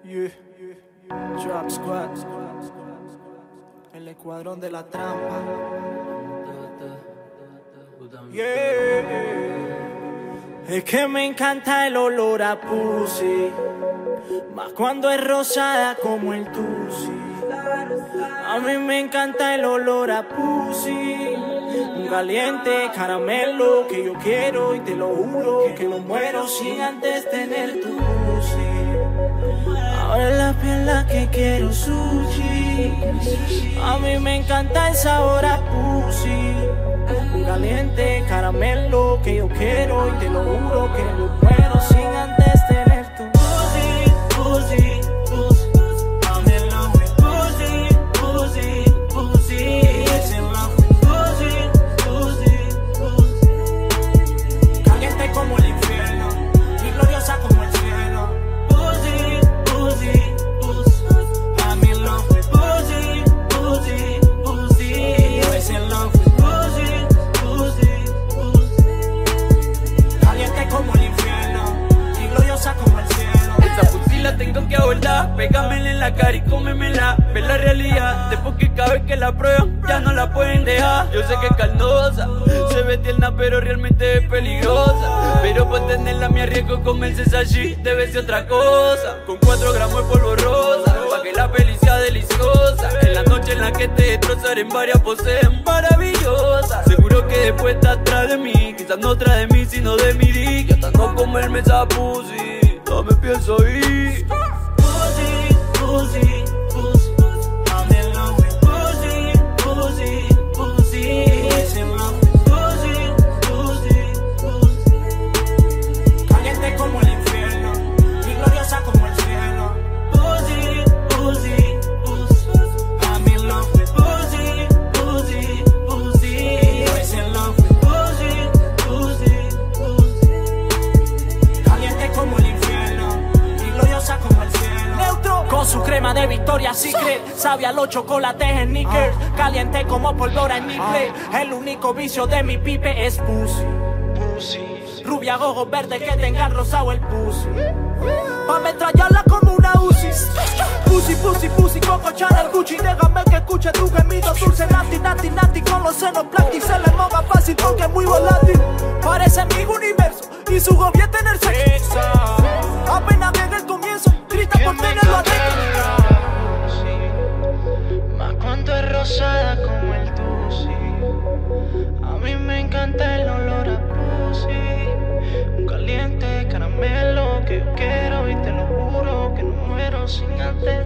Yeah. Trap Squad, el escuadrón de la trampa. Yeah. Es que me encanta el olor a pussy, más cuando es rosada como el tusi. A mí me encanta el olor a pussy, un caliente caramelo que yo quiero y te lo juro que no muero sin antes tener tu pussy. Ahora es la piel la que quiero sushi. A mí me encanta el sabor a pussy, un caliente caramelo que yo quiero y te lo juro que no muero sin antes tener tu pussy, pussy, pussy. I'm in love with pussy, pussy, pussy. It's in love with pussy, pussy, pussy. Caliente como el infierno y gloriosa como el cielo. Pussy, pussy, pussy. I'm in love with pussy, pussy, pussy. It's in love with como el infierno y gloriosa como el cielo. Esa pussy la tengo que abordar, pégamela en la cara y cómemela. Ve la realidad, después que cada vez que la prueban ya no la pueden dejar. Yo sé que es carnosa, se ve tierna pero realmente es peligrosa. Pero por tenerla me arriesgo con el Sesashi, debe ser otra cosa. Con 4 gramos de polvo rosa, pa' que la peli sea deliciosa. En la noche en la que te destrozaré en varias poses maravillosas. Seguro que después está atrás de mí, quizás no tras de mí sino de mi dick. Hasta no comerme esa pussy, no me pienso ir. Pussy, pussy, pussy. I'm in love with pussy, pussy, pussy. It's in love with pussy, pussy, pussy. Caliente como el infierno y gloriosa como el cielo. Pussy, pussy, pussy. I'm in love with pussy, pussy, pussy. It's in love with pussy, pussy, pussy. Caliente como el infierno y gloriosa como el cielo. Neutro con su crema de Victoria's Secret, sabe a los chocolates en Snickers, caliente como pólvora en mi play. El único vicio de mi pipe es pussy. Rubia, ojos verdes que tengan rosado el pussy, pa' ametrallarla como una Uzi. Pussy, pussy, pussy, Coco Chanel, Gucci. Déjame que escuche tu gemido dulce, nati, nati, nati. Con los senos plácticos se le moja fácil porque es muy volátil. Parece mi universo y su gobierno en el sexo. Apenas llega el comienzo, grita por tenerlo adentro. Más cuando es rosada como el tusi. A mí me encanta el olor a pussy, un caliente caramelo que yo quiero y te lo juro que no muero sin antes